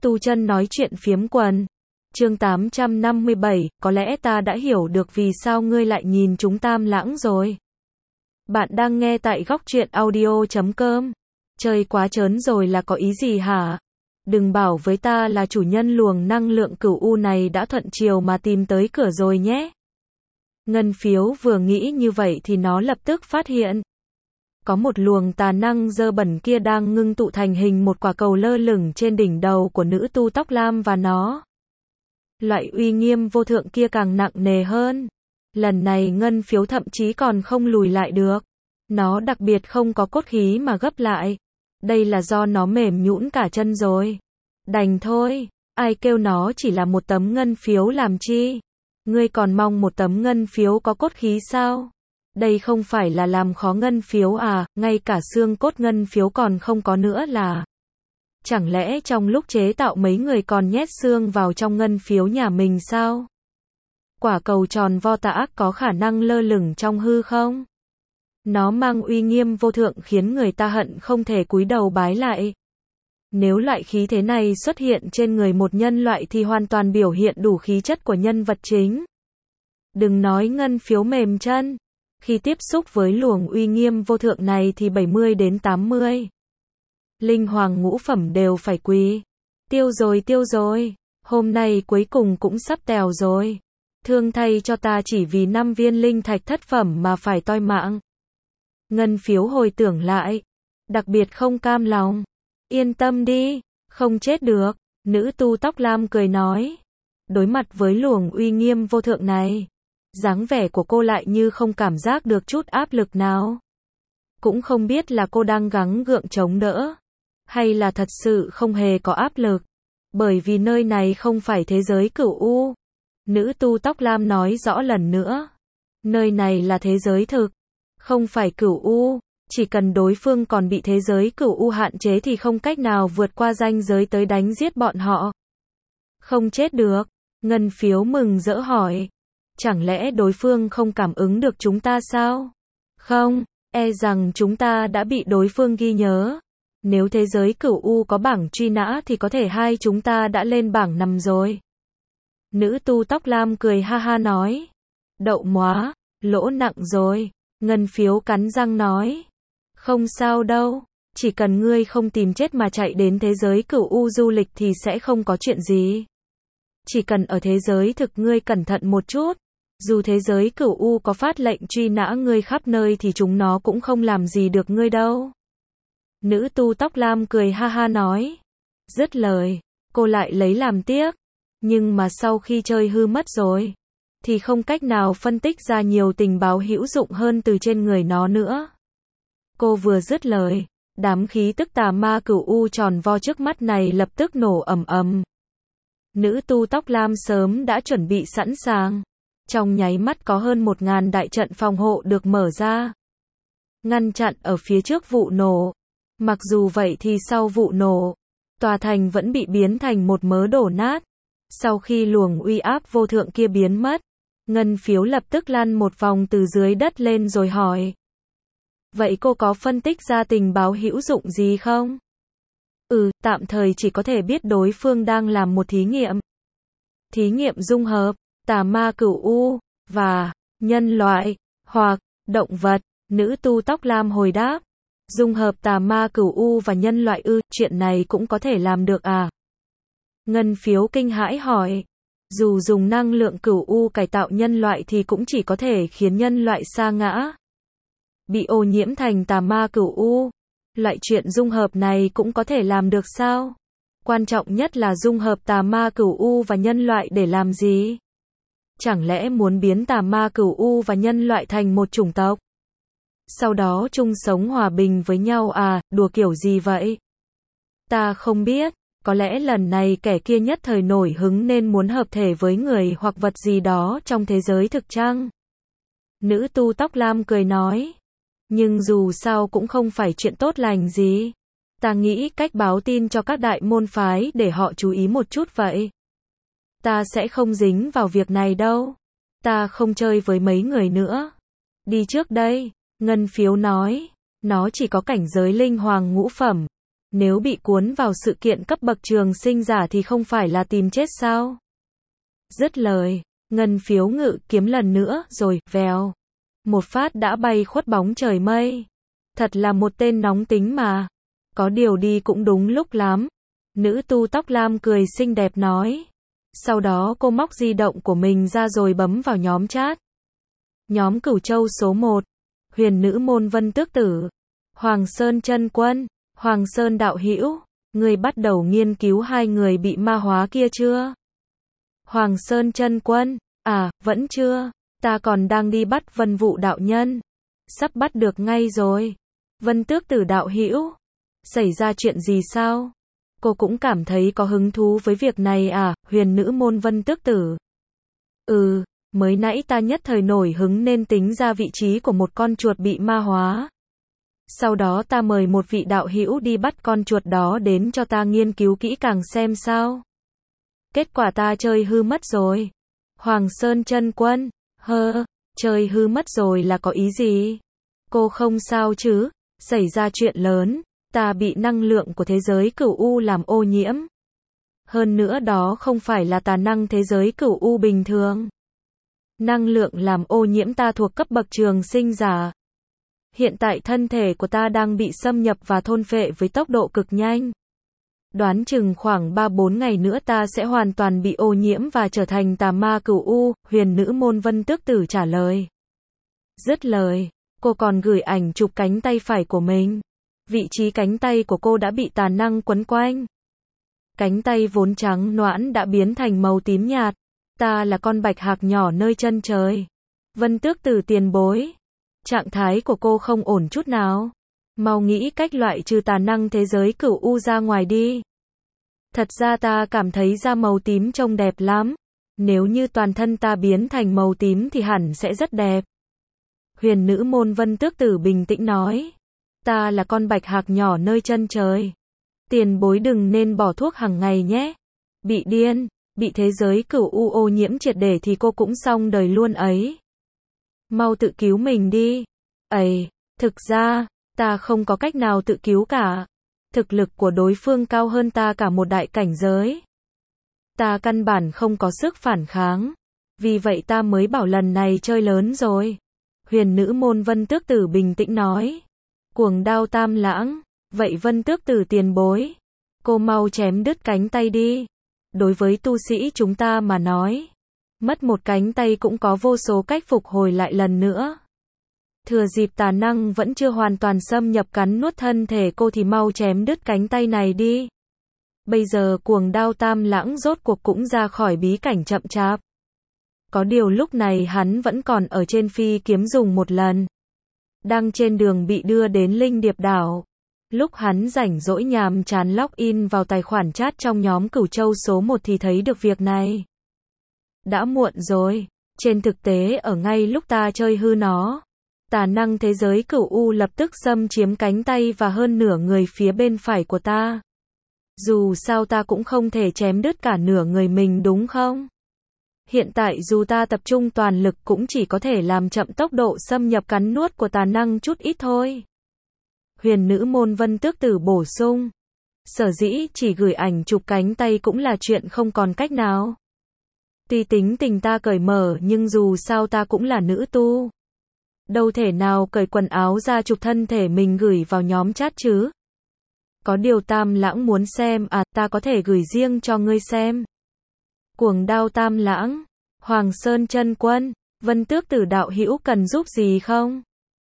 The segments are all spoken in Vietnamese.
Tu Chân nói chuyện phiếm quần. Chương 857, có lẽ ta đã hiểu được vì sao ngươi lại nhìn chúng Tam Lãng rồi. Bạn đang nghe tại góc truyện audio.com. Chơi quá trớn rồi là có ý gì hả? Đừng bảo với ta là chủ nhân luồng năng lượng cửu u này đã thuận chiều mà tìm tới cửa rồi nhé. Ngân Phiếu vừa nghĩ như vậy thì nó lập tức phát hiện. Có một luồng tà năng dơ bẩn kia đang ngưng tụ thành hình một quả cầu lơ lửng trên đỉnh đầu của nữ tu tóc lam và nó. Loại uy nghiêm vô thượng kia càng nặng nề hơn. Lần này Ngân Phiếu thậm chí còn không lùi lại được. Nó đặc biệt không có cốt khí mà gấp lại. Đây là do nó mềm nhũn cả chân rồi. Đành thôi, ai kêu nó chỉ là một tấm ngân phiếu làm chi? Ngươi còn mong một tấm ngân phiếu có cốt khí sao? Đây không phải là làm khó ngân phiếu à, ngay cả xương cốt ngân phiếu còn không có nữa là. Chẳng lẽ trong lúc chế tạo mấy người còn nhét xương vào trong ngân phiếu nhà mình sao? Quả cầu tròn vo tà ác có khả năng lơ lửng trong hư không? Nó mang uy nghiêm vô thượng khiến người ta hận không thể cúi đầu bái lại. Nếu loại khí thế này xuất hiện trên người một nhân loại thì hoàn toàn biểu hiện đủ khí chất của nhân vật chính. Đừng nói ngân phiếu mềm chân. Khi tiếp xúc với luồng uy nghiêm vô thượng này thì 70 đến 80. Linh hoàng ngũ phẩm đều phải quỳ. Tiêu rồi, hôm nay cuối cùng cũng sắp tèo rồi. Thương thay cho ta chỉ vì 5 viên linh thạch thất phẩm mà phải toi mạng. Ngân Phiếu hồi tưởng lại. Đặc biệt không cam lòng. Yên tâm đi, không chết được. Nữ tu tóc lam cười nói. Đối mặt với luồng uy nghiêm vô thượng này. Dáng vẻ của cô lại như không cảm giác được chút áp lực nào. Cũng không biết là cô đang gắng gượng chống đỡ. Hay là thật sự không hề có áp lực. Bởi vì nơi này không phải thế giới cửu u. Nữ tu tóc lam nói rõ lần nữa. Nơi này là thế giới thực. Không phải cửu u. Chỉ cần đối phương còn bị thế giới cửu u hạn chế thì không cách nào vượt qua ranh giới tới đánh giết bọn họ. Không chết được. Ngân Phiếu mừng rỡ hỏi. Chẳng lẽ đối phương không cảm ứng được chúng ta sao? Không, e rằng chúng ta đã bị đối phương ghi nhớ. Nếu thế giới cửu u có bảng truy nã thì có thể hai chúng ta đã lên bảng nằm rồi. Nữ tu tóc lam cười ha ha nói. Đậu móa, lỗ nặng rồi. Ngân Phiếu cắn răng nói. Không sao đâu, chỉ cần ngươi không tìm chết mà chạy đến thế giới cửu u du lịch thì sẽ không có chuyện gì. Chỉ cần ở thế giới thực ngươi cẩn thận một chút. Dù thế giới cửu u có phát lệnh truy nã ngươi khắp nơi thì chúng nó cũng không làm gì được ngươi đâu. Nữ tu tóc lam cười ha ha nói. Dứt lời, cô lại lấy làm tiếc. Nhưng mà sau khi chơi hư mất rồi, thì không cách nào phân tích ra nhiều tình báo hữu dụng hơn từ trên người nó nữa. Cô vừa dứt lời, đám khí tức tà ma cửu u tròn vo trước mắt này lập tức nổ ầm ầm. Nữ tu tóc lam sớm đã chuẩn bị sẵn sàng. Trong nháy mắt có hơn 1000 đại trận phòng hộ được mở ra. Ngăn chặn ở phía trước vụ nổ. Mặc dù vậy thì sau vụ nổ, tòa thành vẫn bị biến thành một mớ đổ nát. Sau khi luồng uy áp vô thượng kia biến mất, Ngân Phiếu lập tức lăn một vòng từ dưới đất lên rồi hỏi. Vậy cô có phân tích ra tình báo hữu dụng gì không? Tạm thời chỉ có thể biết đối phương đang làm một thí nghiệm. Thí nghiệm dung hợp tà ma cửu u và nhân loại hoặc động vật. Nữ tu tóc lam hồi đáp. Dung hợp tà ma cửu u và nhân loại chuyện này cũng có thể làm được à? Ngân Phiếu kinh hãi hỏi. Dù dùng năng lượng cửu u cải tạo nhân loại thì cũng chỉ có thể khiến nhân loại sa ngã, bị ô nhiễm thành tà ma cửu u. Loại chuyện dung hợp này cũng có thể làm được sao? Quan trọng nhất là dung hợp tà ma cửu u và nhân loại để làm gì? Chẳng lẽ muốn biến tà ma cửu u và nhân loại thành một chủng tộc? Sau đó chung sống hòa bình với nhau à, đùa kiểu gì vậy? Ta không biết, có lẽ lần này kẻ kia nhất thời nổi hứng nên muốn hợp thể với người hoặc vật gì đó trong thế giới thực chăng? Nữ tu tóc lam cười nói. Nhưng dù sao cũng không phải chuyện tốt lành gì. Ta nghĩ cách báo tin cho các đại môn phái để họ chú ý một chút vậy. Ta sẽ không dính vào việc này đâu. Ta không chơi với mấy người nữa. Đi trước đây, Ngân Phiếu nói. Nó chỉ có cảnh giới linh hoàng ngũ phẩm. Nếu bị cuốn vào sự kiện cấp bậc trường sinh giả thì không phải là tìm chết sao? Dứt lời, ngân phiếu ngự kiếm lần nữa, rồi, vèo. Một phát đã bay khuất bóng trời mây. Thật là một tên nóng tính mà. Có điều đi cũng đúng lúc lắm. Nữ tu tóc lam cười xinh đẹp nói. Sau đó cô móc di động của mình ra rồi bấm vào nhóm chat. Nhóm Cửu Châu số 1. Huyền nữ môn Vân Tước Tử. Hoàng Sơn chân quân. Hoàng Sơn đạo hữu. Ngươi bắt đầu nghiên cứu hai người bị ma hóa kia chưa? Hoàng Sơn chân quân. À, vẫn chưa. Ta còn đang đi bắt Vân Vũ đạo nhân. Sắp bắt được ngay rồi. Vân Tước Tử đạo hữu. Xảy ra chuyện gì sao? Cô cũng cảm thấy có hứng thú với việc này à, huyền nữ môn Vân Tước Tử. Mới nãy ta nhất thời nổi hứng nên tính ra vị trí của một con chuột bị ma hóa. Sau đó ta mời một vị đạo hữu đi bắt con chuột đó đến cho ta nghiên cứu kỹ càng xem sao. Kết quả ta chơi hư mất rồi. Hoàng Sơn chân quân, chơi hư mất rồi là có ý gì? Cô không sao chứ? Xảy ra chuyện lớn, ta bị năng lượng của thế giới cửu u làm ô nhiễm. Hơn nữa đó không phải là tà năng thế giới cửu u bình thường. Năng lượng làm ô nhiễm ta thuộc cấp bậc trường sinh giả. Hiện tại thân thể của ta đang bị xâm nhập và thôn phệ với tốc độ cực nhanh. Đoán chừng khoảng 3-4 ngày nữa ta sẽ hoàn toàn bị ô nhiễm và trở thành tà ma cửu u, huyền nữ môn Vân Tước Tử trả lời. Dứt lời, cô còn gửi ảnh chụp cánh tay phải của mình. Vị trí cánh tay của cô đã bị tà năng quấn quanh. Cánh tay vốn trắng nõn đã biến thành màu tím nhạt. Ta là con bạch hạc nhỏ nơi chân trời. Vân Tước Tử tiền bối. Trạng thái của cô không ổn chút nào. Mau nghĩ cách loại trừ tà năng thế giới cửu u ra ngoài đi. Thật ra ta cảm thấy da màu tím trông đẹp lắm. Nếu như toàn thân ta biến thành màu tím thì hẳn sẽ rất đẹp. Huyền nữ môn Vân Tước Tử bình tĩnh nói. Ta là con bạch hạc nhỏ nơi chân trời. Tiền bối đừng nên bỏ thuốc hàng ngày nhé. Bị điên, bị thế giới cửu u ô nhiễm triệt để thì cô cũng xong đời luôn ấy. Mau tự cứu mình đi. Thực ra, ta không có cách nào tự cứu cả. Thực lực của đối phương cao hơn ta cả một đại cảnh giới. Ta căn bản không có sức phản kháng. Vì vậy ta mới bảo lần này chơi lớn rồi. Huyền nữ môn Vân Tước Tử bình tĩnh nói. Cuồng đao tam lãng. Vậy Vân Tước Tử tiền bối. Cô mau chém đứt cánh tay đi. Đối với tu sĩ chúng ta mà nói. Mất một cánh tay cũng có vô số cách phục hồi lại lần nữa. Thừa dịp tà năng vẫn chưa hoàn toàn xâm nhập cắn nuốt thân thể cô thì mau chém đứt cánh tay này đi. Bây giờ cuồng đao tam lãng rốt cuộc cũng ra khỏi bí cảnh chậm chạp. Có điều lúc này hắn vẫn còn ở trên phi kiếm dùng một lần. Đang trên đường bị đưa đến Linh Điệp đảo. Lúc hắn rảnh rỗi nhàm chán login vào tài khoản chat trong nhóm Cửu Châu số 1 thì thấy được việc này. Đã muộn rồi. Trên thực tế ở ngay lúc ta chơi hư nó. Tà năng thế giới cửu u lập tức xâm chiếm cánh tay và hơn nửa người phía bên phải của ta. Dù sao ta cũng không thể chém đứt cả nửa người mình đúng không? Hiện tại dù ta tập trung toàn lực cũng chỉ có thể làm chậm tốc độ xâm nhập cắn nuốt của tà năng chút ít thôi. Huyền nữ môn Vân Tước Tử bổ sung. Sở dĩ chỉ gửi ảnh chụp cánh tay cũng là chuyện không còn cách nào. Tuy tính tình ta cởi mở nhưng dù sao ta cũng là nữ tu. Đâu thể nào cởi quần áo ra chụp thân thể mình gửi vào nhóm chat chứ. Có điều tam lãng muốn xem à, ta có thể gửi riêng cho ngươi xem. Cuồng đao tam lãng. Hoàng Sơn chân quân. Vân Tước Tử đạo hữu cần giúp gì không?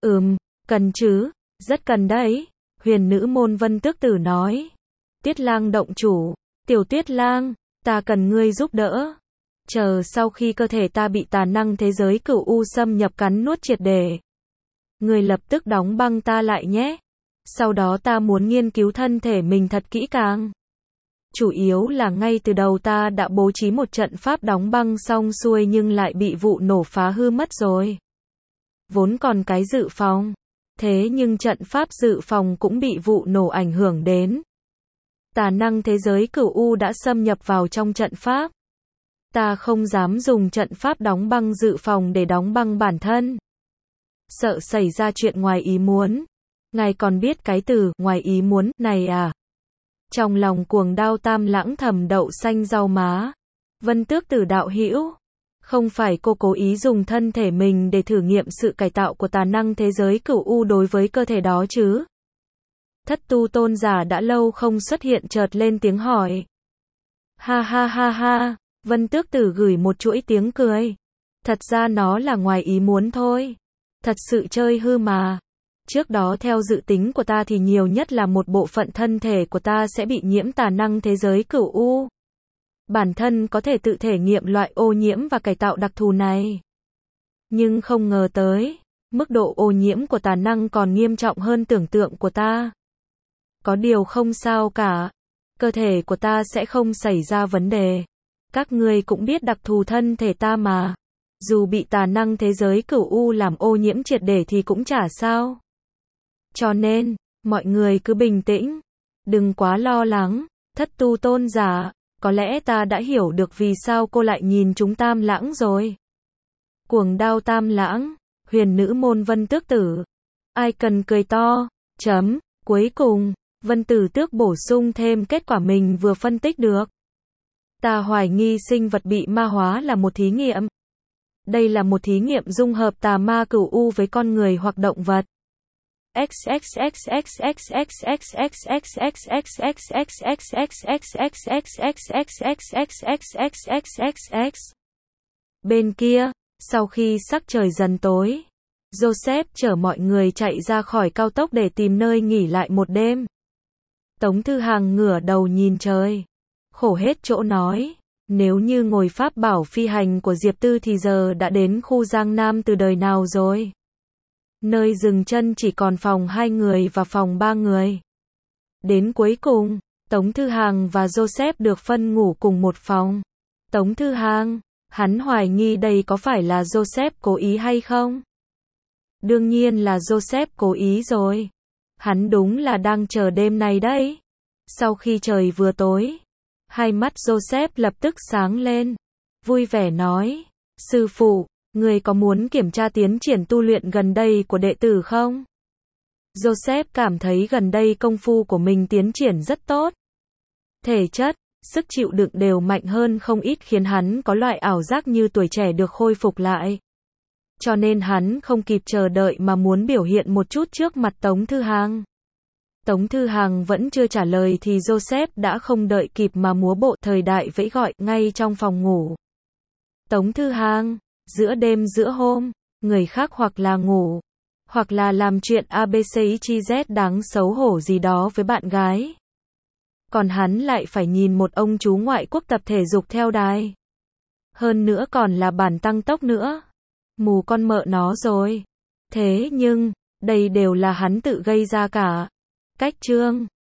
Cần chứ. Rất cần đấy. Huyền nữ môn Vân Tước Tử nói. Tuyết lang động chủ. Tiểu Tuyết lang. Ta cần ngươi giúp đỡ. Chờ sau khi cơ thể ta bị tà năng thế giới cửu u xâm nhập cắn nuốt triệt để. Ngươi lập tức đóng băng ta lại nhé. Sau đó ta muốn nghiên cứu thân thể mình thật kỹ càng. Chủ yếu là ngay từ đầu ta đã bố trí một trận pháp đóng băng xong xuôi nhưng lại bị vụ nổ phá hư mất rồi. Vốn còn cái dự phòng. Thế nhưng trận pháp dự phòng cũng bị vụ nổ ảnh hưởng đến. Tà năng thế giới cửu u đã xâm nhập vào trong trận pháp. Ta không dám dùng trận pháp đóng băng dự phòng để đóng băng bản thân. Sợ xảy ra chuyện ngoài ý muốn. Ngài còn biết cái từ ngoài ý muốn này à? Trong lòng cuồng đao Tam Lãng thầm đậu xanh rau má. Vân Tước Tử đạo hữu, không phải cô cố ý dùng thân thể mình để thử nghiệm sự cải tạo của tà năng thế giới cửu u đối với cơ thể đó chứ? Thất tu tôn giả đã lâu không xuất hiện chợt lên tiếng hỏi. Ha ha ha ha, Vân Tước Tử gửi một chuỗi tiếng cười. Thật ra nó là ngoài ý muốn thôi. Thật sự chơi hư mà. Trước đó theo dự tính của ta thì nhiều nhất là một bộ phận thân thể của ta sẽ bị nhiễm tà năng thế giới cửu u. Bản thân có thể tự thể nghiệm loại ô nhiễm và cải tạo đặc thù này. Nhưng không ngờ tới, mức độ ô nhiễm của tà năng còn nghiêm trọng hơn tưởng tượng của ta. Có điều không sao cả. Cơ thể của ta sẽ không xảy ra vấn đề. Các ngươi cũng biết đặc thù thân thể ta mà. Dù bị tà năng thế giới cửu u làm ô nhiễm triệt để thì cũng chả sao. Cho nên, mọi người cứ bình tĩnh. Đừng quá lo lắng. Thất tu tôn giả, có lẽ ta đã hiểu được vì sao cô lại nhìn chúng Tam Lãng rồi. Cuồng đao Tam Lãng, huyền nữ môn Vân Tước Tử. Ai cần cười to, chấm, cuối cùng, Vân Tử Tước bổ sung thêm kết quả mình vừa phân tích được. Ta hoài nghi sinh vật bị ma hóa là một thí nghiệm. Đây là một thí nghiệm dung hợp tà ma cửu u với con người hoặc động vật. Bên kia, sau khi sắc trời dần tối, Joseph chở mọi người chạy ra khỏi cao tốc để tìm nơi nghỉ lại một đêm. Tống Thư Hàng ngửa đầu nhìn trời, khổ hết chỗ nói, nếu như ngồi pháp bảo phi hành của Diệp Tư thì giờ đã đến khu Giang Nam từ đời nào rồi. Nơi dừng chân chỉ còn phòng 2 người và phòng 3 người. Đến cuối cùng, Tống Thư Hàng và Joseph được phân ngủ cùng một phòng. Tống Thư Hàng, hắn hoài nghi đây có phải là Joseph cố ý hay không? Đương nhiên là Joseph cố ý rồi. Hắn đúng là đang chờ đêm này đấy. Sau khi trời vừa tối, hai mắt Joseph lập tức sáng lên. Vui vẻ nói, sư phụ, người có muốn kiểm tra tiến triển tu luyện gần đây của đệ tử không? Joseph cảm thấy gần đây công phu của mình tiến triển rất tốt. Thể chất, sức chịu đựng đều mạnh hơn không ít khiến hắn có loại ảo giác như tuổi trẻ được khôi phục lại. Cho nên hắn không kịp chờ đợi mà muốn biểu hiện một chút trước mặt Tống Thư Hàng. Tống Thư Hàng vẫn chưa trả lời thì Joseph đã không đợi kịp mà múa bộ thời đại vẫy gọi ngay trong phòng ngủ. Tống Thư Hàng, giữa đêm giữa hôm, người khác hoặc là ngủ, hoặc là làm chuyện ABCYZ đáng xấu hổ gì đó với bạn gái. Còn hắn lại phải nhìn một ông chú ngoại quốc tập thể dục theo đài. Hơn nữa còn là bản tăng tốc nữa. Mù con mợ nó rồi. Thế nhưng, đây đều là hắn tự gây ra cả. Cách chương